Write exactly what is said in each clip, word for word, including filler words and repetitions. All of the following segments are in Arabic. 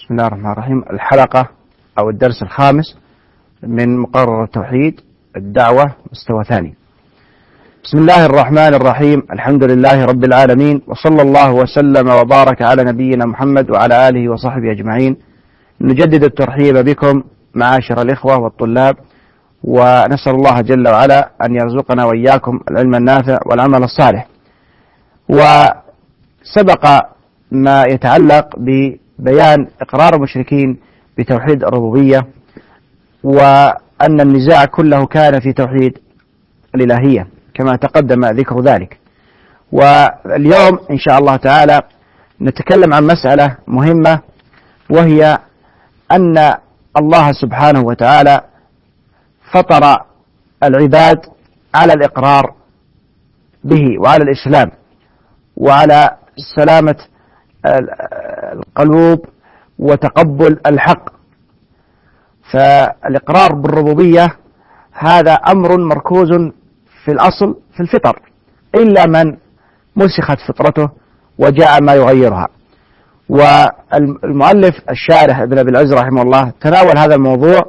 بسم الله الرحمن الرحيم. الحلقة أو الدرس الخامس من مقرر التوحيد الدعوة مستوى ثاني. بسم الله الرحمن الرحيم. الحمد لله رب العالمين، وصلى الله وسلم وبارك على نبينا محمد وعلى آله وصحبه أجمعين. نجدد الترحيب بكم معاشر الإخوة والطلاب، ونسأل الله جل وعلا أن يرزقنا وإياكم العلم النافع والعمل الصالح. وسبق ما يتعلق ببيان إقرار المشركين بتوحيد الربوبية، وأن النزاع كله كان في توحيد الإلهية كما تقدم ذكر ذلك. واليوم إن شاء الله تعالى نتكلم عن مسألة مهمة، وهي أن الله سبحانه وتعالى فطر العباد على الإقرار به وعلى الإسلام وعلى سلامة القلوب وتقبل الحق. فالإقرار بالربوبية هذا أمر مركوز في الأصل في الفطر، إلا من مسخت فطرته وجاء ما يغيرها. والمؤلف الشارح ابن أبي العز رحمه الله تناول هذا الموضوع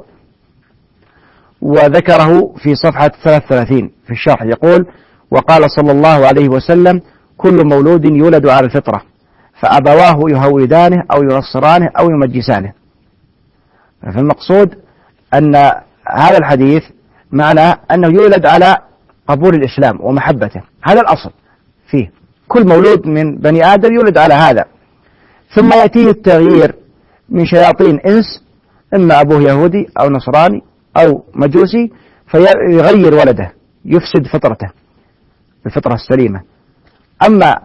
وذكره في صفحة ثلاثة وثلاثين في الشرح، يقول: وقال صلى الله عليه وسلم: كل مولود يولد على الفطرة فأبواه يهودانه أو ينصرانه أو يمجسانه. فالمقصود أن هذا الحديث معناه أنه يولد على قبول الإسلام ومحبته، هذا الأصل فيه. كل مولود من بني آدم يولد على هذا، ثم يأتيه التغيير من شياطين إنس، إما أبوه يهودي أو نصراني أو مجوسي، فيغير ولده، يفسد فطرته الفطرة السليمة. أما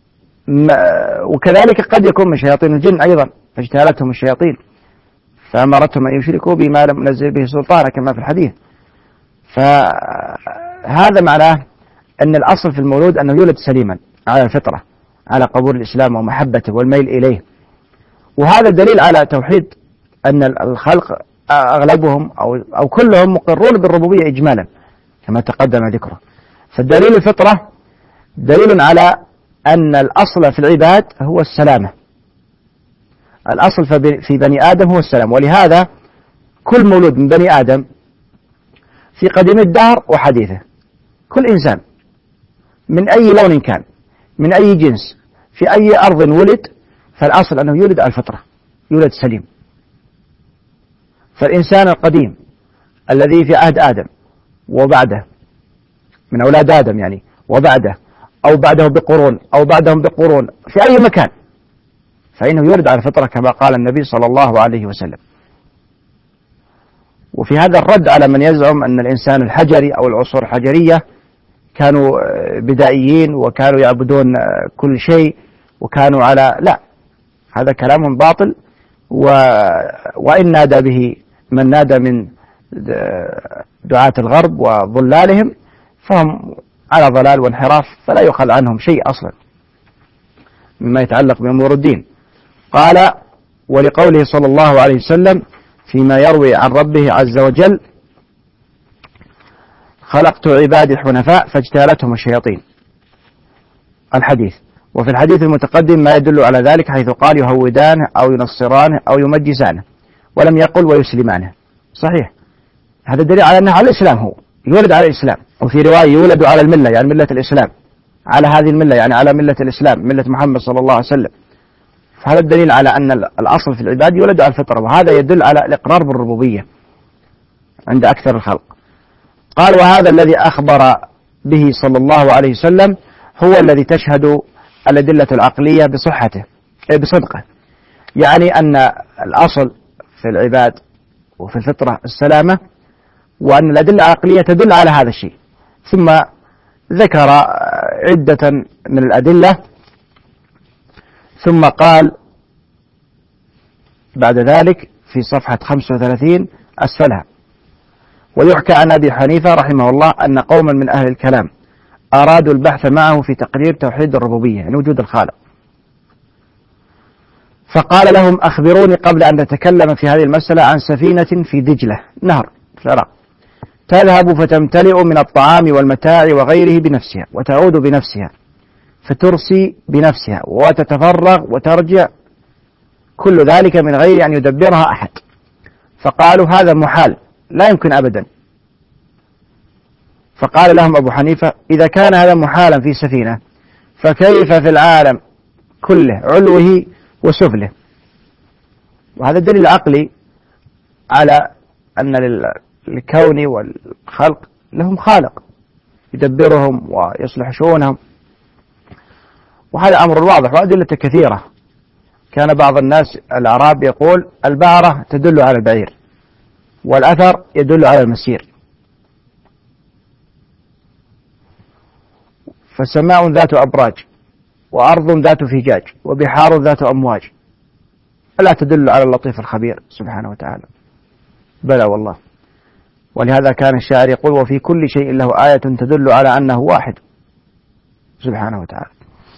وكذلك قد يكون من شياطين الجن أيضا، فاجتالتهم الشياطين فأمرتهم أن يشركوا بما لم ينزل به سلطانا كما في الحديث. فهذا معناه أن الأصل في المولود أنه يولد سليما على الفطرة، على قبول الإسلام ومحبته والميل إليه. وهذا دليل على توحيد، أن الخلق أغلبهم أو, أو كلهم مقرون بالربوبية إجمالا كما تقدم ذكره. فالدليل الفطرة دليل على أن الأصل في العباد هو السلامة، الأصل في بني آدم هو السلام. ولهذا كل مولود من بني آدم في قديم الدهر وحديثه، كل إنسان من أي لون كان، من أي جنس، في أي أرض ولد، فالأصل أنه يولد على الفطرة، يولد سليم. فالإنسان القديم الذي في عهد آدم وبعده، من أولاد آدم يعني، وبعده أو بعده بقرون أو بعدهم بقرون، في أي مكان، فإنه يولد على الفطرة كما قال النبي صلى الله عليه وسلم. وفي هذا الرد على من يزعم أن الإنسان الحجري أو العصور الحجرية كانوا بدائيين وكانوا يعبدون كل شيء وكانوا على، لا، هذا كلام باطل. و... وإن نادى به من نادى من دعاة الغرب وضلالهم فهم على ضلال وانحراف، فلا يؤخذ عنهم شيء أصلا مما يتعلق بأمور الدين. قال: ولقوله صلى الله عليه وسلم فيما يروي عن ربه عز وجل: خلقت عبادي حنفاء فاجتالتهم الشياطين، الحديث. وفي الحديث المتقدم ما يدل على ذلك، حيث قال: يهودانه أو ينصرانه أو يمجسانه، ولم يقل ويسلمانه. صحيح، هذا دليل على أنه على الإسلام، هو يولد على الإسلام. وفي رواية يولد على الملة، يعني ملة الإسلام، على هذه الملة يعني على ملة الإسلام، ملة محمد صلى الله عليه وسلم. فهذا الدليل على أن الأصل في العباد يولد على الفطرة، وهذا يدل على الإقرار بالربوبية عند أكثر الخلق. قال: وهذا الذي أخبر به صلى الله عليه وسلم هو الذي تشهد الأدلة العقلية بصحته بصدقه، يعني أن الأصل في العباد وفي الفطرة السلامة، وأن الأدلة العقلية تدل على هذا الشيء. ثم ذكر عدة من الأدلة، ثم قال بعد ذلك في صفحة خمسة وثلاثين أسفلها: ويحكى عن أبي حنيفة رحمه الله أن قوما من أهل الكلام أرادوا البحث معه في تقرير توحيد الربوبية، يعني وجود الخالق، فقال لهم: أخبروني قبل أن نتكلم في هذه المسألة عن سفينة في دجلة، نهر في العراق، تذهب فتمتلئ من الطعام والمتاع وغيره بنفسها، وتعود بنفسها، فترسي بنفسها، وتتفرغ وترجع كل ذلك من غير أن يدبرها أحد. فقالوا هذا محال لا يمكن أبدا. فقال لهم أبو حنيفة إذا كان هذا محالا في سفينة فكيف في العالم كله علوه وسفله؟ وهذا دليل عقلي على أن للكون والخلق لهم خالق يدبرهم ويصلح شؤونهم، وهذا أمر واضح وأدلة كثيرة. كان بعض الناس الأعراب يقول البعرة تدل على البعير والأثر يدل على المسير. فسماء ذات أبراج وأرض ذات فجاج وبحار ذات أمواج ألا تدل على اللطيف الخبير سبحانه وتعالى؟ بلى والله. ولهذا كان الشاعر يقول وفي كل شيء له آية تدل على أنه واحد سبحانه وتعالى.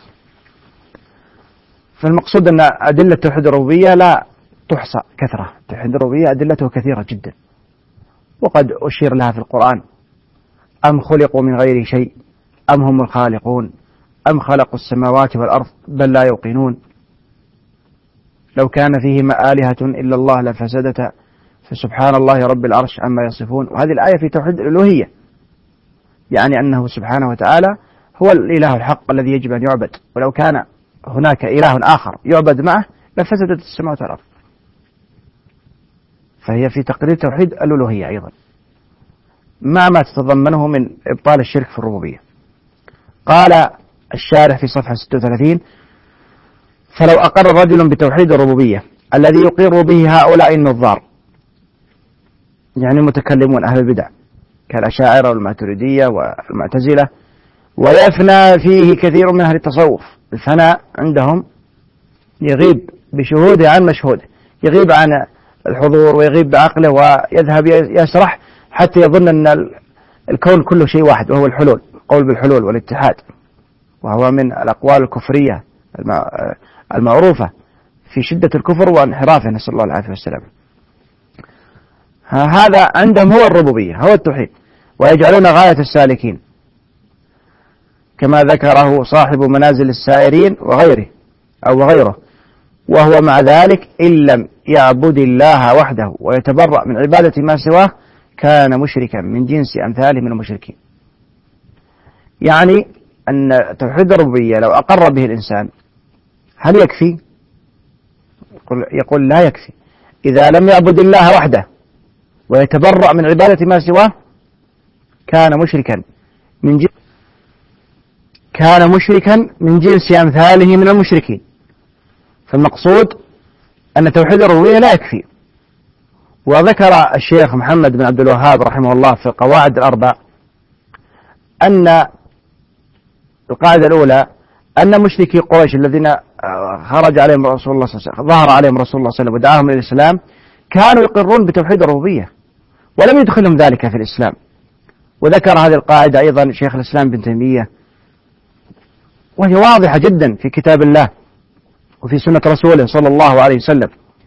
فالمقصود أن أدلة توحيد الربوبية لا تحصى كثرة. توحيد الربوبية أدلته كثيرة جدا، وقد أشير لها في القرآن: أم خلقوا من غير شيء أم هم الخالقون أم خلقوا السماوات والأرض بل لا يوقنون لو كان فيهما آلهة إلا الله لفسدتا فسبحان الله رب العرش عما يصفون. وهذه الآية في توحيد الألوهية، يعني أنه سبحانه وتعالى هو الإله الحق الذي يجب أن يعبد، ولو كان هناك إله آخر يعبد معه لفسدت السماوات والأرض. فهي في تقرير توحيد الألوهية أيضا مع ما تتضمنه من إبطال الشرك في الربوبية. قال الشارح في صفحة ستة وثلاثين: فلو أقر رجل بتوحيد الربوبية الذي يقر به هؤلاء النظار، يعني المتكلمون أهل البدع كالأشاعرة والماتريدية والمعتزلة، ويفنى فيه كثير من أهل التصوف. الفناء عندهم يغيب بشهوده عن مشهوده، يغيب عن الحضور ويغيب بعقله ويذهب يسرح حتى يظن أن الكون كله شيء واحد، وهو الحلول، القول بالحلول والاتحاد، وهو من الأقوال الكفرية المعروفة في شدة الكفر وانحرافه، نسأل الله العافية والسلام. هذا عندهم هو الربوبية، هو التوحيد، ويجعلون غاية السالكين كما ذكره صاحب منازل السائرين وغيره أو وغيره. وهو مع ذلك إن لم يعبد الله وحده ويتبرأ من عبادة ما سواه كان مشركا من جنس أمثاله من المشركين. يعني أن توحيد الربوبية لو أقر به الإنسان هل يكفي؟ يقول لا يكفي. إذا لم يعبد الله وحده ويتبرأ من عبادة ما سواه كان مشركا من جنس كان مشركا من جنس أمثاله من المشركين. فالمقصود أن توحيد الربوبية لا يكفي. وذكر الشيخ محمد بن عبد الوهاب رحمه الله في القواعد الأربع أن القاعدة الأولى أن مشركي قريش الذين خرج عليهم رسول الله صلى الله عليه وسلم، ظهر عليهم رسول الله صلى الله عليه وسلم ودعاهم إلى الإسلام، كانوا يقرون بتوحيد الربوبية ولم يدخلهم ذلك في الإسلام. وذكر هذه القاعدة أيضا شيخ الإسلام بن تيمية، وهي واضحة جدا في كتاب الله وفي سنة رسوله صلى الله عليه وسلم.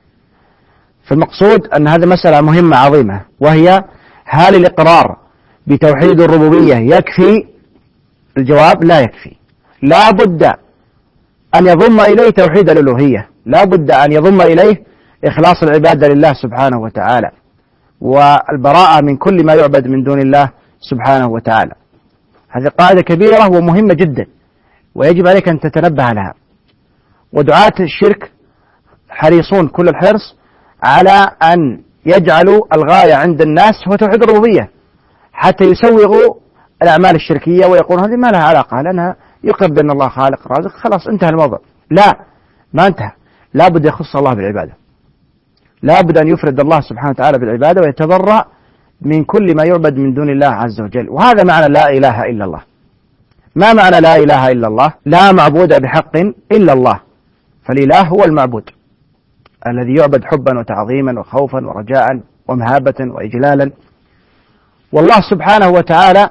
فالمقصود أن هذه مسألة مهمة عظيمة، وهي هل الإقرار بتوحيد الربوبية يكفي؟ الجواب لا يكفي، لا بد أن يضم إليه توحيد الألوهية، لا بد أن يضم إليه إخلاص العبادة لله سبحانه وتعالى والبراءة من كل ما يعبد من دون الله سبحانه وتعالى. هذه قاعدة كبيرة ومهمة جدا ويجب عليك أن تتنبه لها. ودعاة الشرك حريصون كل الحرص على أن يجعلوا الغاية عند الناس هو توحيد الربوبية حتى يسوغوا الأعمال الشركية ويقول هذه ما لها علاقة، لأنها يقر بأن الله خالق رازق، خلاص انتهى الموضوع. لا، ما انتهى، لا بد يخص الله بالعبادة، لا بد أن يفرد الله سبحانه وتعالى بالعبادة ويتبرأ من كل ما يعبد من دون الله عز وجل. وهذا معنى لا إله إلا الله. ما معنى لا إله إلا الله؟ لا معبود بحق إلا الله، فالإله هو المعبود الذي يعبد حبا وتعظيما وخوفا ورجاء ومهابة وإجلالا. والله سبحانه وتعالى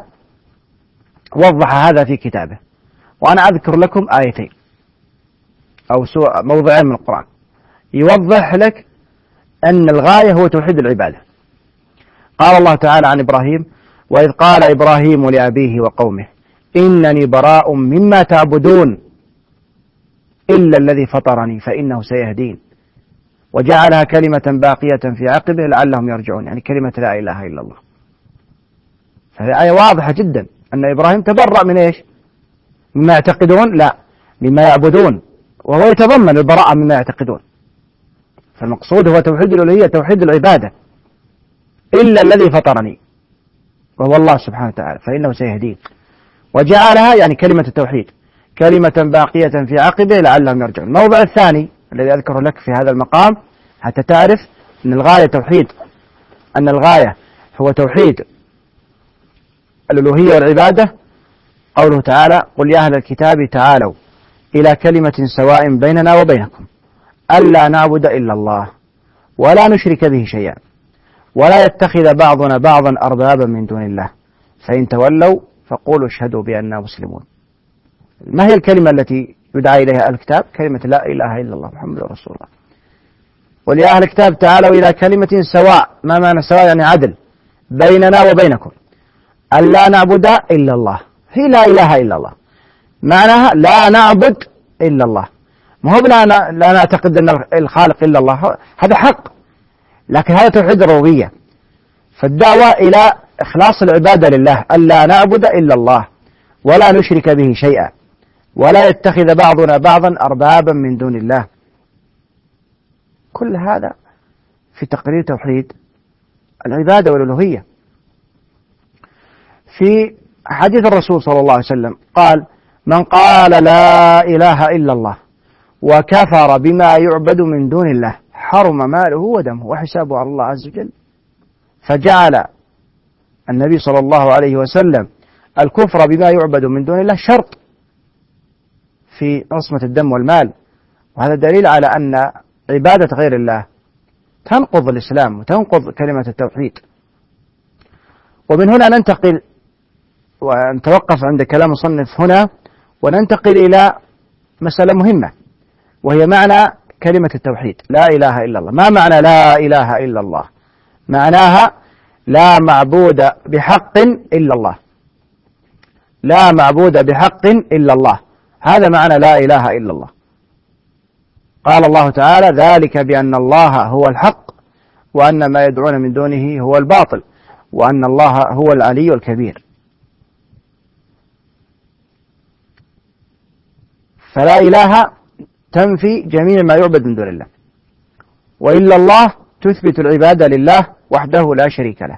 وضح هذا في كتابه، وأنا أذكر لكم آيتين أو موضعين من القرآن يوضح لك أن الغاية هو توحيد العبادة. قال الله تعالى عن إبراهيم: وإذ قال إبراهيم لأبيه وقومه إنني براء مما تعبدون إلا الذي فطرني فإنه سيهدين. وجعلها كلمة باقية في عقبه لعلهم يرجعون، يعني كلمة لا إله إلا الله. فهذه آية واضحة جدا أن إبراهيم تبرأ من إيش؟ مما يعتقدون؟ لا، مما يعبدون، وهو يتضمن البراءة مما يعتقدون. فالمقصود هو توحيد الألوهية، توحيد العبادة، إلا الذي فطرني وهو الله سبحانه وتعالى فإنه سيهدين. وجعلها يعني كلمة التوحيد كلمة باقية في عقبه لعلهم يرجعون. الموضع الثاني الذي أذكره لك في هذا المقام حتى تعرف أن الغاية توحيد، أن الغاية هو توحيد الألوهية والعبادة، قوله تعالى: قل يا أهل الكتاب تعالوا إلى كلمة سواء بيننا وبينكم ألا نعبد إلا الله ولا نشرك به شيئا ولا يتخذ بعضنا بعضا أربابا من دون الله فإن تولوا فقولوا اشهدوا بأننا مسلمون. ما هي الكلمة التي يدعى إليها أهل الكتاب؟ كلمة لا إله إلا الله محمد رسول الله. قل يا أهل الكتاب تعالوا إلى كلمة سواء، ما معنى سواء؟ يعني عدل، بيننا وبينكم ألا نعبد إلا الله. هي لا إله إلا الله معناها لا نعبد إلا الله، ما هو لا, لا نعتقد أن الخالق إلا الله، هذا حق، لكن هذا توحيد الربوبية. فالدعوة إلى إخلاص العبادة لله، ألا نعبد إلا الله ولا نشرك به شيئا ولا يتخذ بعضنا بعضا أربابا من دون الله. كل هذا في تقرير توحيد العبادة والألوهية. في حديث الرسول صلى الله عليه وسلم قال: من قال لا إله إلا الله وكفر بما يعبد من دون الله حرم ماله ودمه وحسابه على الله عز وجل. فجعل النبي صلى الله عليه وسلم الكفر بما يعبد من دون الله شرط في عصمة الدم والمال، وهذا دليل على أن عبادة غير الله تنقض الإسلام وتنقض كلمة التوحيد. ومن هنا ننتقل ونتوقف عند كلام مصنف هنا وننتقل إلى مسألة مهمة، وهي معنى كلمة التوحيد لا إله إلا الله. ما معنى لا إله إلا الله؟ معناها لا معبود بحق إلا الله، لا معبود بحق إلا الله، هذا معنى لا إله إلا الله. قال الله تعالى: ذلك بأن الله هو الحق وأن ما يدعون من دونه هو الباطل وأن الله هو العلي الكبير. فلا إله تنفي جميع ما يعبد من دون الله، وإلا الله تثبت العبادة لله وحده لا شريك له،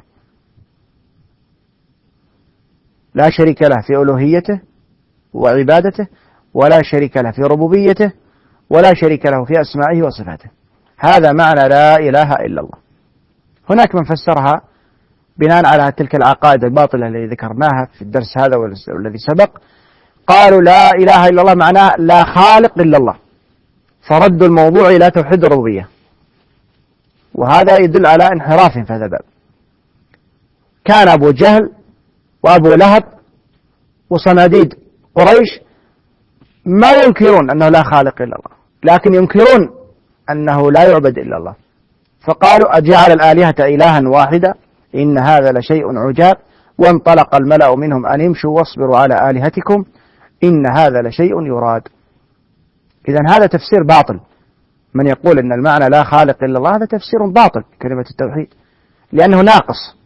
لا شريك له في ألوهيته وعبادته، ولا شريك له في ربوبيته، ولا شريك له في أسمائه وصفاته. هذا معنى لا إله إلا الله. هناك من فسرها بناء على تلك العقائد الباطلة التي ذكرناها في الدرس هذا والذي سبق، قالوا لا إله إلا الله معناه لا خالق إلا الله، فردوا الموضوع إلى توحيد الربوبية، وهذا يدل على انحراف في هذا الباب. كان أبو جهل وأبو لهب وصناديد قريش ما ينكرون أنه لا خالق إلا الله، لكن ينكرون أنه لا يعبد إلا الله، فقالوا: أجعل الآلهة إلها واحدا إن هذا لشيء عجاب وانطلق الملأ منهم أن يمشوا واصبروا على آلهتكم إن هذا لشيء يراد. إذن هذا تفسير باطل. من يقول أن المعنى لا خالق إلا الله هذا تفسير باطل كلمة التوحيد، لأنه ناقص،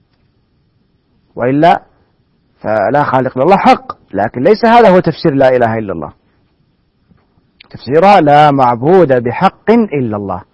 وإلا فلا خالق إلا الله حق، لكن ليس هذا هو تفسير لا إله إلا الله. تفسيرها لا معبود بحق إلا الله.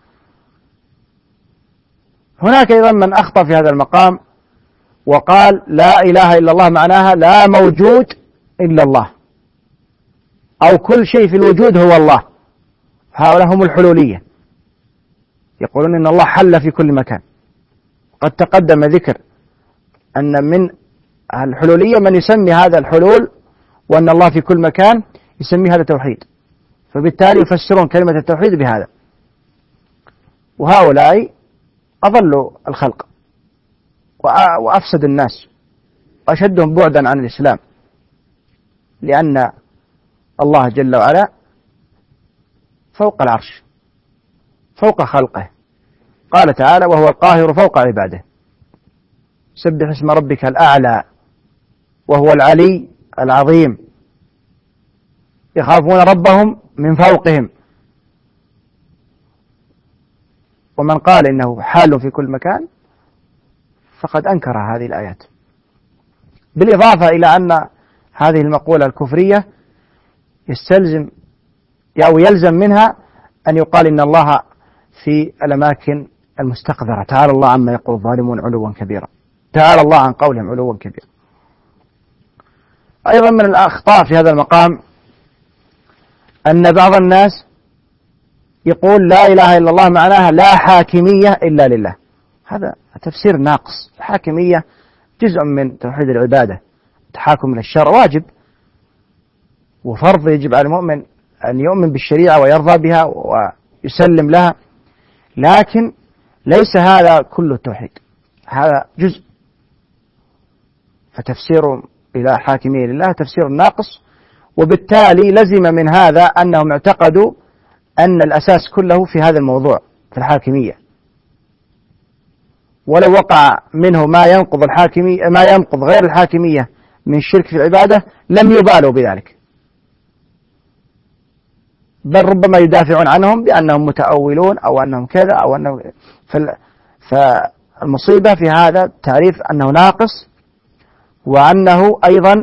هناك أيضا من أخطأ في هذا المقام وقال لا إله إلا الله معناها لا موجود إلا الله، أو كل شيء في الوجود هو الله. هؤلاء هم الحلولية، يقولون إن الله حل في كل مكان. قد تقدم ذكر أن من الحلولية من يسمي هذا الحلول وأن الله في كل مكان يسمي هذا توحيد، فبالتالي يفسرون كلمة التوحيد بهذا. وهؤلاء أضلوا الخلق وأفسد الناس وأشدهم بعدا عن الإسلام، لأن الله جل وعلا فوق العرش فوق خلقه، قال تعالى: وهو القاهر فوق عباده، سبح اسم ربك الأعلى، وهو العلي العظيم، يخافون ربهم من فوقهم. ومن قال إنه حال في كل مكان فقد أنكر هذه الآيات، بالإضافة إلى أن هذه المقولة الكفرية يستلزم أو يلزم منها أن يقال إن الله في الأماكن المستقذرة، تعالى الله عما يقول الظالمون علوا كبيرا، تعالى الله عن قولهم علوا كبيرا. أيضا من الأخطاء في هذا المقام أن بعض الناس يقول لا إله إلا الله معناها لا حاكمية إلا لله، هذا تفسير ناقص. الحاكمية جزء من توحيد العبادة، التحاكم إلى الشرع واجب وفرض، يجب على المؤمن أن يؤمن بالشريعة ويرضى بها ويسلم لها، لكن ليس هذا كل التوحيد، هذا جزء. فتفسير إلى حاكمية لله تفسير ناقص، وبالتالي لزم من هذا أنهم اعتقدوا أن الأساس كله في هذا الموضوع في الحاكمية، ولو وقع منه ما ينقض الحاكمية ما ينقض غير الحاكمية من شرك في العبادة لم يبالوا بذلك، بل ربما يدافعون عنهم بأنهم متأولون أو أنهم كذا أو أنهم. فالمصيبة في هذا تعريف أنه ناقص، وأنه أيضا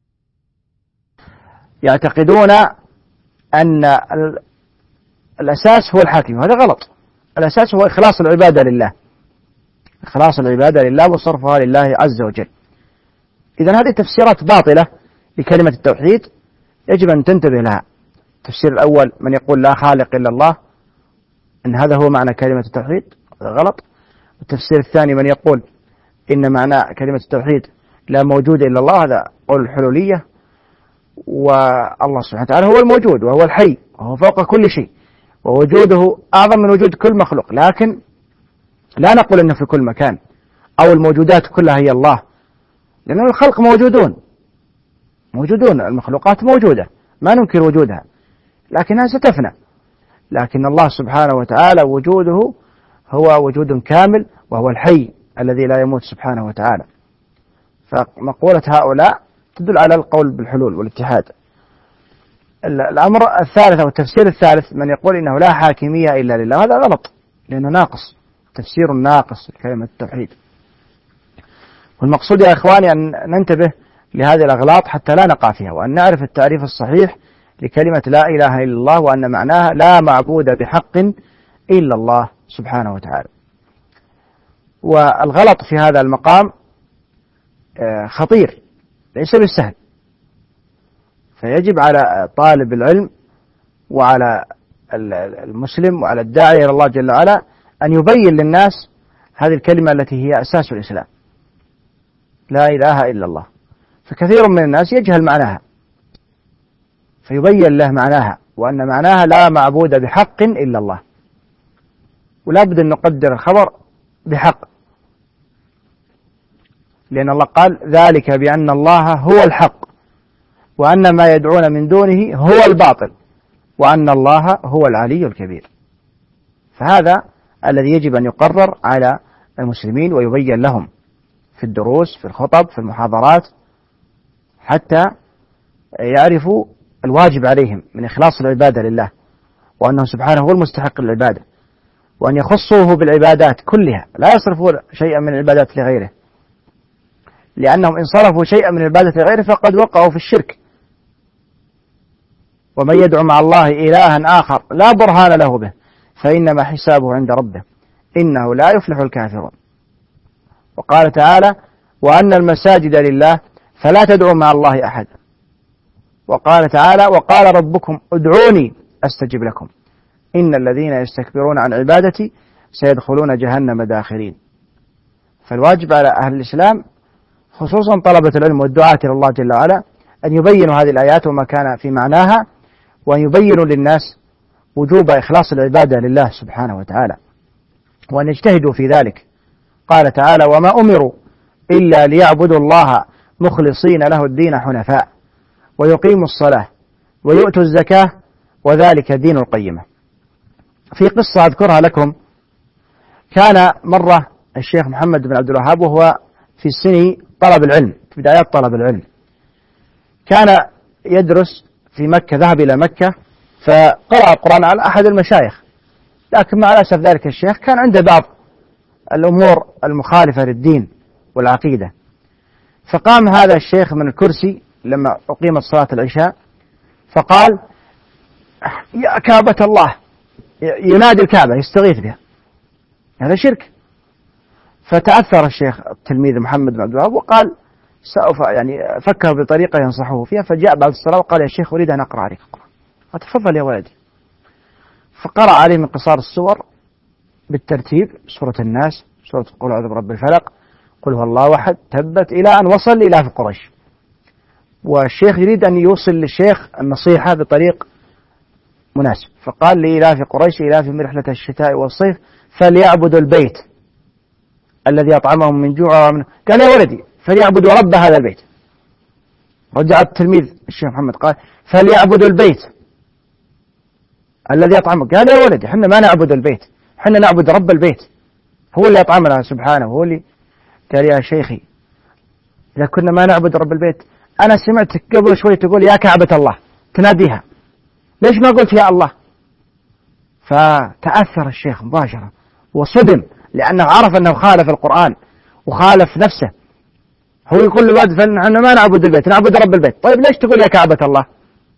يعتقدون أن الأساس هو الحاكم، هذا غلط. الأساس هو إخلاص العبادة لله، إخلاص العبادة لله وصرفها لله عز وجل. إذن هذه تفسيرات باطلة لكلمة التوحيد يجب أن تنتبه لها. التفسير الأول من يقول لا خالق إلا الله، أن هذا هو معنى كلمة التوحيد، هذا غلط. التفسير الثاني من يقول إن معنى كلمة التوحيد لا موجود إلا الله، هذا قول الحلولية، والله سبحانه وتعالى هو الموجود وهو الحي وهو فوق كل شيء، ووجوده أعظم من وجود كل مخلوق، لكن لا نقول أنه في كل مكان أو الموجودات كلها هي الله، لأن الخلق موجودون موجودون المخلوقات موجودة ما ننكر وجودها، لكنها ستفنى. لكن الله سبحانه وتعالى وجوده هو وجود كامل، وهو الحي الذي لا يموت سبحانه وتعالى. فمقولة هؤلاء تدل على القول بالحلول والاتحاد. الأمر الثالث أو التفسير الثالث من يقول إنه لا حاكمية إلا لله، هذا غلط، لأنه ناقص، تفسير ناقص لكلمة التوحيد. والمقصود يا إخواني أن ننتبه لهذه الأغلاط حتى لا نقع فيها، وأن نعرف التعريف الصحيح لكلمة لا إله إلا الله، وأن معناها لا معبود بحق إلا الله سبحانه وتعالى. والغلط في هذا المقام خطير ليس بالسهل، فيجب على طالب العلم وعلى المسلم وعلى الداعي إلى الله جل وعلا أن يبين للناس هذه الكلمة التي هي أساس الإسلام، لا إله إلا الله. فكثير من الناس يجهل معناها، فيبين له معناها، وأن معناها لا معبود بحق إلا الله، ولا بد أن نقدر الخبر بحق، لأن الله قال ذلك بأن الله هو الحق وأن ما يدعون من دونه هو الباطل وأن الله هو العلي الكبير. فهذا الذي يجب أن يقرر على المسلمين ويبين لهم في الدروس في الخطب في المحاضرات، حتى يعرفوا الواجب عليهم من إخلاص العبادة لله، وأنه سبحانه هو المستحق للعبادة، وأن يخصوه بالعبادات كلها، لا يصرفوا شيئا من العبادات لغيره، لأنهم إن صرفوا شيئا من العبادة لغيره فقد وقعوا في الشرك. ومن يدعو مع الله إلها آخر لا برهان له به فإنما حسابه عند ربه إنه لا يفلح الكافرون. وقال تعالى وأن المساجد لله فلا تدعوا مع الله أحد. وقال تعالى وقال ربكم ادعوني أستجب لكم إن الذين يستكبرون عن عبادتي سيدخلون جهنم داخرين. فالواجب على أهل الإسلام خصوصا طلبة العلم والدعاة إلى الله جل وعلا أن يبينوا هذه الآيات وما كان في معناها، وأن يبينوا للناس وجوب إخلاص العبادة لله سبحانه وتعالى، وأن يجتهدوا في ذلك. قال تعالى وما أمروا إلا ليعبدوا الله مخلصين له الدين حنفاء ويقيموا الصلاة ويؤتوا الزكاة وذلك دين القيمة. في قصة أذكرها لكم، كان مرة الشيخ محمد بن عبد الوهاب وهو في سن طلب العلم، في بدايات طلب العلم، كان يدرس في مكة، ذهب إلى مكة فقرأ القرآن على أحد المشايخ، لكن مع الأسف ذلك الشيخ كان عنده بعض الأمور المخالفة للدين والعقيدة. فقام هذا الشيخ من الكرسي لما أقيمت صلاة العشاء فقال: يا كعبة الله، ينادي الكعبة يستغيث بها، هذا شرك. فتأثر الشيخ التلميذ محمد بن عبد الوهاب وقال: سوف يعني فكر بطريقة ينصحه فيها. فجاء بعد الصلاة وقال: يا شيخ أريد أن أقرأ عليك القرآن. فتفضل يا ولدي. فقرأ عليه من قصار السور بالترتيب: سورة الناس، سورة قل أعوذ برب الفلق، قل هو الله أحد، تبت، إلى أن وصل إلى في قريش. والشيخ يريد أن يوصل للشيخ النصيحة بطريق مناسب، فقال: لإلاف قريش إلافهم رحلة الشتاء والصيف فليعبدوا البيت الذي أطعمهم من جوع ومن... قال: يا ولدي فليعبدوا رب هذا البيت. رجع التلميذ الشيخ محمد قال: فليعبدوا البيت الذي أطعمهم. قال: يا ولدي احنا ما نعبد البيت، احنا نعبد رب البيت، هو اللي أطعمنا سبحانه، هو اللي. قال: يا شيخي إذا كنا ما نعبد رب البيت، أنا سمعتك قبل شوي تقول يا كعبة الله تناديها، ليش ما قلت يا الله؟ فتأثر الشيخ مباشرة وصدم، لأنه عرف أنه خالف القرآن وخالف نفسه. هو يقول للولد: فنحن ما نعبد البيت، نعبد رب البيت. طيب ليش تقول يا كعبة الله؟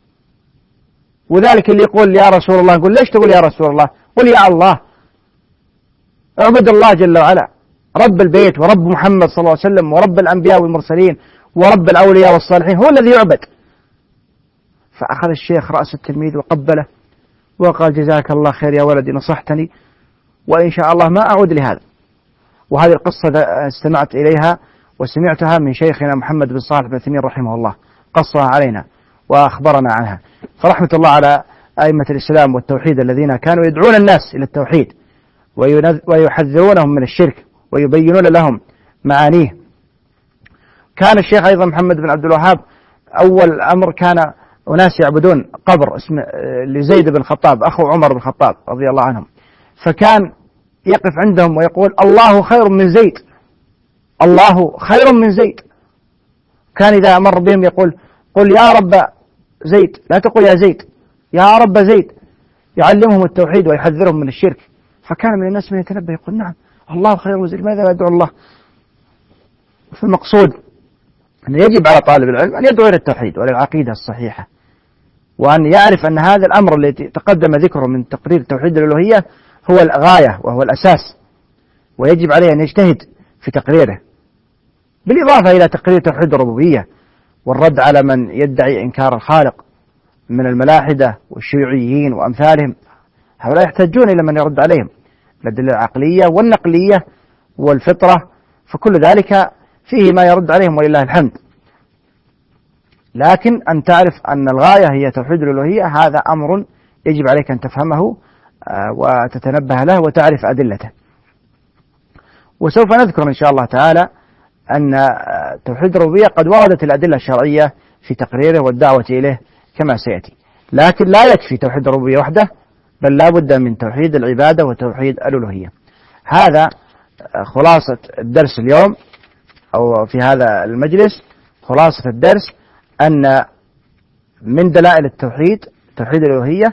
وذلك اللي يقول يا رسول الله نقول: ليش تقول يا رسول الله؟ قل يا الله، اعبد الله جل وعلا، رب البيت ورب محمد صلى الله عليه وسلم ورب الأنبياء والمرسلين ورب الأولياء والصالحين، هو الذي يعبد. فأخذ الشيخ رأس التلميذ وقبله وقال: جزاك الله خير يا ولدي، نصحتني وإن شاء الله ما أعود لهذا. وهذه القصة استمعت إليها وسمعتها من شيخنا محمد بن صالح بن عثيمين رحمه الله، قصها علينا وأخبرنا عنها. فرحمة الله على أئمة الإسلام والتوحيد الذين كانوا يدعون الناس إلى التوحيد ويحذرونهم من الشرك ويبينون لهم معانيه. كان الشيخ أيضا محمد بن عبد الوهاب أول أمر كان أناس يعبدون قبر اسمه لزيد بن الخطاب أخو عمر بن الخطاب رضي الله عنهم، فكان يقف عندهم ويقول: الله خير من زيد، الله خير من زيد. كان إذا مر بهم يقول: قل يا رب زيد، لا تقول يا زيد، يا رب زيد. يعلمهم التوحيد ويحذرهم من الشرك. فكان من الناس من يتنبه يقول: نعم الله خير من زيد، ماذا لا يدعو الله؟ فالمقصود أن يجب على طالب العلم أن يدعو إلى التوحيد وللعقيدة الصحيحة، وأن يعرف أن هذا الأمر الذي تقدم ذكره من تقرير توحيد الألوهية هو الغاية وهو الأساس، ويجب عليه أن يجتهد في تقريره، بالإضافة إلى تقرير توحيد الربوبية والرد على من يدعي إنكار الخالق من الملاحدة والشيوعيين وأمثالهم. هؤلاء يحتاجون إلى من يرد عليهم الأدلة العقلية والنقلية والفطرة، فكل ذلك فيه ما يرد عليهم ولله الحمد. لكن أن تعرف أن الغاية هي توحيد الألوهية، هذا أمر يجب عليك أن تفهمه وتتنبه له وتعرف أدلته. وسوف نذكر إن شاء الله تعالى أن توحيد الربوبية قد وردت الأدلة الشرعية في تقريره والدعوة إليه كما سيأتي، لكن لا يكفي توحيد الربوبية وحده، بل لا بد من توحيد العبادة وتوحيد الألوهية. هذا خلاصة الدرس اليوم أو في هذا المجلس. خلاصة الدرس أن من دلائل التوحيد توحيد الألوهية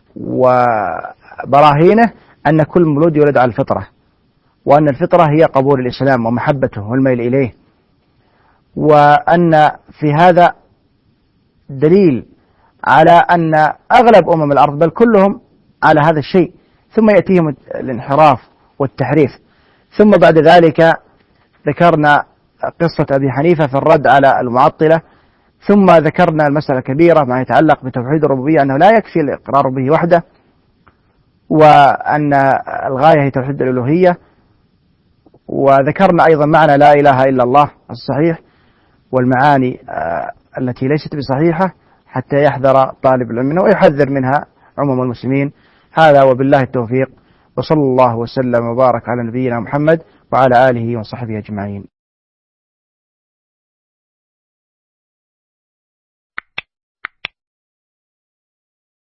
وبراهينه أن كل مولود يولد على الفطرة، وأن الفطرة هي قبول الإسلام ومحبته والميل إليه، وأن في هذا دليل على أن أغلب أمم الأرض بل كلهم على هذا الشيء، ثم يأتيهم الانحراف والتحريف. ثم بعد ذلك ذكرنا قصة أبي حنيفة في الرد على المعطلة، ثم ذكرنا المسألة الكبيرة ما يتعلق بتوحيد الربوبية، أنه لا يكفي الإقرار به وحده، وأن الغاية هي توحيد الألوهية. وذكرنا أيضا معنى لا إله إلا الله الصحيح والمعاني التي ليست بصحيحة حتى يحذر طالب العلم منها ويحذر منها عموم المسلمين. هذا وبالله التوفيق، وصلى الله وسلم وبارك على نبينا محمد وعلى آله وصحبه أجمعين.